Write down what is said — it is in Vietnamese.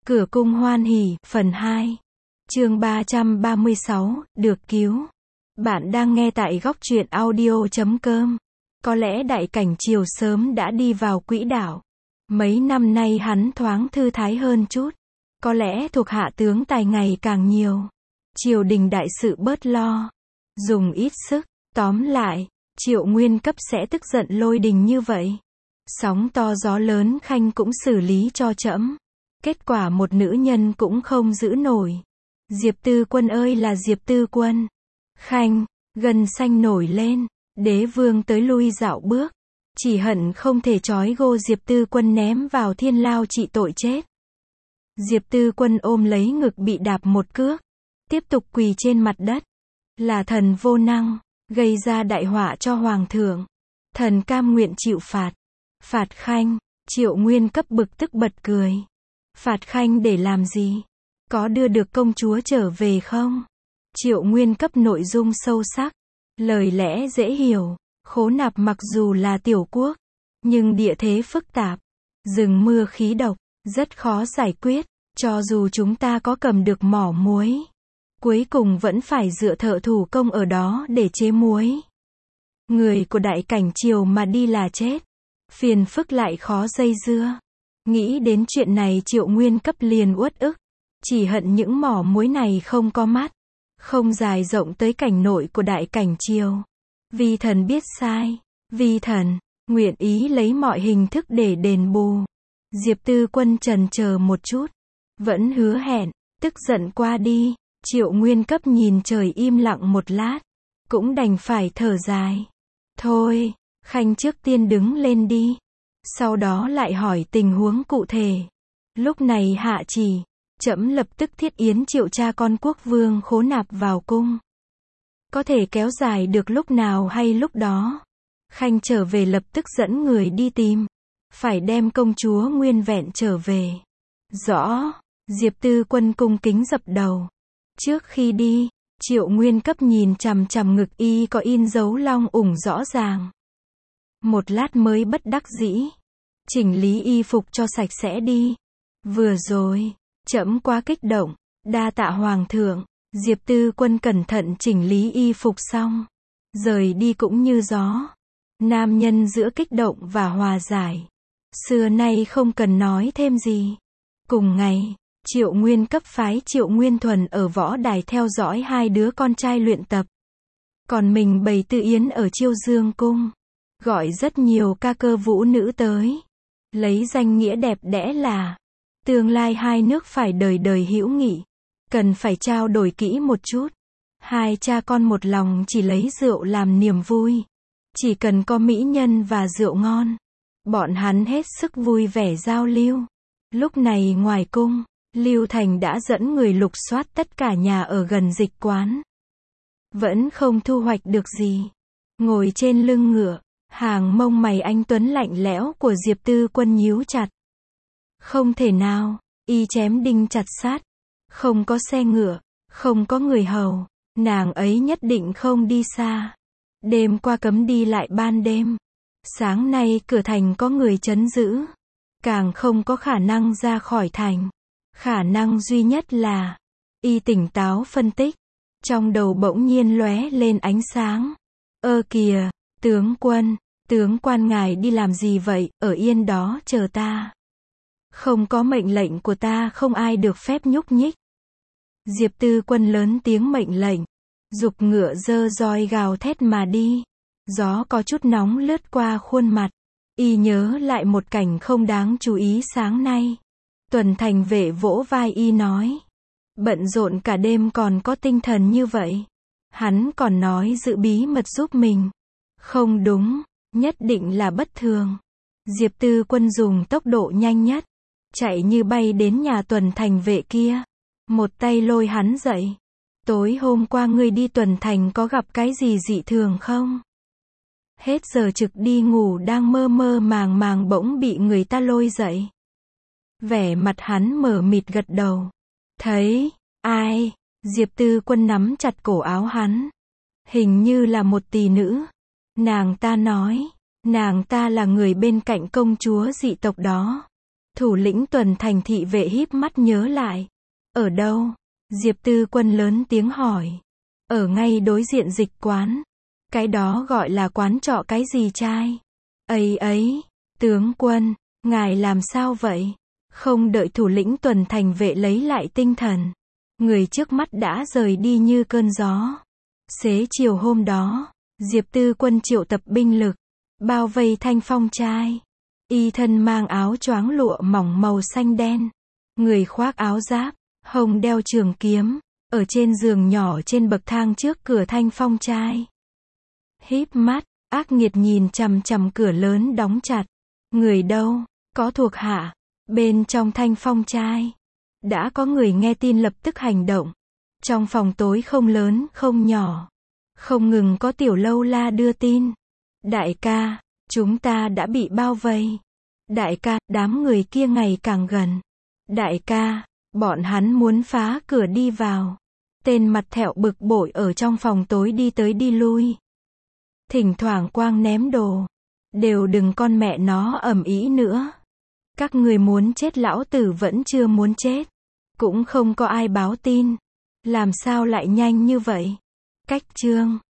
Cửa cung hoan hỉ, phần 2. Chương 336, được cứu. Bạn đang nghe tại góc truyện audio.com. Có lẽ đại cảnh triều sớm đã đi vào quỹ đạo. Mấy năm nay hắn thoáng thư thái hơn chút. Có lẽ thuộc hạ tướng tài ngày càng nhiều. Triều đình đại sự bớt lo. Dùng ít sức. Tóm lại, Triệu Nguyên Cấp sẽ tức giận lôi đình như vậy. Sóng to gió lớn Khanh cũng xử lý cho trẫm. Kết quả một nữ nhân cũng không giữ nổi. Diệp Tư Quân ơi là Diệp Tư Quân. Khanh, gân xanh nổi lên. Đế vương tới lui dạo bước. Chỉ hận không thể trói gô Diệp Tư Quân ném vào thiên lao trị tội chết. Diệp Tư Quân ôm lấy ngực bị đạp một cước. Tiếp tục quỳ trên mặt đất. Là thần vô năng, gây ra đại họa cho hoàng thượng. Thần cam nguyện chịu phạt. Phạt Khanh, Triệu Nguyên Cấp bực tức bật cười. Phạt Khanh để làm gì? Có đưa được công chúa trở về không? Triệu Nguyên Cấp nội dung sâu sắc. Lời lẽ dễ hiểu. Khố Nạp mặc dù là tiểu quốc, nhưng địa thế phức tạp. Rừng mưa khí độc, rất khó giải quyết. Cho dù chúng ta có cầm được mỏ muối, cuối cùng vẫn phải dựa thợ thủ công ở đó để chế muối. Người của đại cảnh triều mà đi là chết. Phiền phức lại khó dây dưa. Nghĩ đến chuyện này Triệu Nguyên Cấp liền uất ức. Chỉ hận những mỏ muối này không có mắt. Không dài rộng tới cảnh nội của đại cảnh triều. Vi thần biết sai. Vi thần, nguyện ý lấy mọi hình thức để đền bù. Diệp Tư Quân chần chờ một chút. Vẫn hứa hẹn, tức giận qua đi. Triệu Nguyên Cấp nhìn trời im lặng một lát. Cũng đành phải thở dài. Thôi, Khanh trước tiên đứng lên đi. Sau đó lại hỏi tình huống cụ thể. Lúc này hạ chỉ, trẫm lập tức thiết yến triệu cha con quốc vương Khố Nạp vào cung. Có thể kéo dài được lúc nào hay lúc đó. Khanh trở về lập tức dẫn người đi tìm. Phải đem công chúa nguyên vẹn trở về. Rõ. Diệp Tư Quân cung kính dập đầu. Trước khi đi, Triệu Nguyên Cấp nhìn chằm chằm ngực y có in dấu long ủng rõ ràng. Một lát mới bất đắc dĩ. Chỉnh lý y phục cho sạch sẽ đi. Vừa rồi, trẫm quá kích động. Đa tạ hoàng thượng. Diệp Tư Quân cẩn thận chỉnh lý y phục xong. Rời đi cũng như gió. Nam nhân giữa kích động và hòa giải. Xưa nay không cần nói thêm gì. Cùng ngày, Triệu Nguyên Cấp phái Triệu Nguyên Thuần ở võ đài theo dõi hai đứa con trai luyện tập. Còn mình bày tư yến ở Chiêu Dương cung. Gọi rất nhiều ca cơ vũ nữ tới. Lấy danh nghĩa đẹp đẽ là tương lai hai nước phải đời đời hữu nghị. Cần phải trao đổi kỹ một chút. Hai cha con một lòng chỉ lấy rượu làm niềm vui. Chỉ cần có mỹ nhân và rượu ngon. Bọn hắn hết sức vui vẻ giao lưu. Lúc này ngoài cung, Lưu Thành đã dẫn người lục soát tất cả nhà ở gần dịch quán. Vẫn không thu hoạch được gì. Ngồi trên lưng ngựa, hàng mông mày anh tuấn lạnh lẽo của Diệp Tư Quân nhíu chặt. Không thể nào, y chém đinh chặt sát. Không có xe ngựa, không có người hầu, nàng ấy nhất định không đi xa. Đêm qua cấm đi lại ban đêm. Sáng nay cửa thành có người trấn giữ. Càng không có khả năng ra khỏi thành. Khả năng duy nhất là, y tỉnh táo phân tích. Trong đầu bỗng nhiên lóe lên ánh sáng. Ơ kìa, tướng quan ngài đi làm gì vậy, ở yên đó chờ ta. Không có mệnh lệnh của ta không ai được phép nhúc nhích. Diệp Tư Quân lớn tiếng mệnh lệnh. Giục ngựa dơ roi gào thét mà đi. Gió có chút nóng lướt qua khuôn mặt. Y nhớ lại một cảnh không đáng chú ý sáng nay. Tuần thành vệ vỗ vai y nói. Bận rộn cả đêm còn có tinh thần như vậy. Hắn còn nói giữ bí mật giúp mình. Không đúng, nhất định là bất thường. Diệp Tư Quân dùng tốc độ nhanh nhất. Chạy như bay đến nhà tuần thành vệ kia. Một tay lôi hắn dậy. Tối hôm qua ngươi đi tuần thành có gặp cái gì dị thường không? Hết giờ trực đi ngủ đang mơ mơ màng màng bỗng bị người ta lôi dậy. Vẻ mặt hắn mờ mịt gật đầu. Thấy, ai? Diệp Tư Quân nắm chặt cổ áo hắn. Hình như là một tỷ nữ. Nàng ta nói, nàng ta là người bên cạnh công chúa dị tộc đó. Thủ lĩnh tuần thành thị vệ híp mắt nhớ lại. Ở đâu? Diệp Tư Quân lớn tiếng hỏi. Ở ngay đối diện dịch quán. Cái đó gọi là quán trọ cái gì trai? Ấy, tướng quân, ngài làm sao vậy? Không đợi thủ lĩnh tuần thành vệ lấy lại tinh thần. Người trước mắt đã rời đi như cơn gió. Xế chiều hôm đó, Diệp Tư Quân triệu tập binh lực, bao vây Thanh Phong trai. Y thân mang áo choáng lụa mỏng màu xanh đen. Người khoác áo giáp, hông đeo trường kiếm, ở trên giường nhỏ trên bậc thang trước cửa Thanh Phong trai. Híp mắt, ác nghiệt nhìn chằm chằm cửa lớn đóng chặt. Người đâu? Có thuộc hạ. Bên trong Thanh Phong trai. Đã có người nghe tin lập tức hành động. Trong phòng tối không lớn, không nhỏ. Không ngừng có tiểu lâu la đưa tin. Đại ca, chúng ta đã bị bao vây. Đại ca, đám người kia ngày càng gần. Đại ca, bọn hắn muốn phá cửa đi vào. Tên mặt thẹo bực bội ở trong phòng tối đi tới đi lui. Thỉnh thoảng quang ném đồ. Đều đừng con mẹ nó ầm ĩ nữa. Các người muốn chết lão tử vẫn chưa muốn chết. Cũng không có ai báo tin. Làm sao lại nhanh như vậy? Cách chương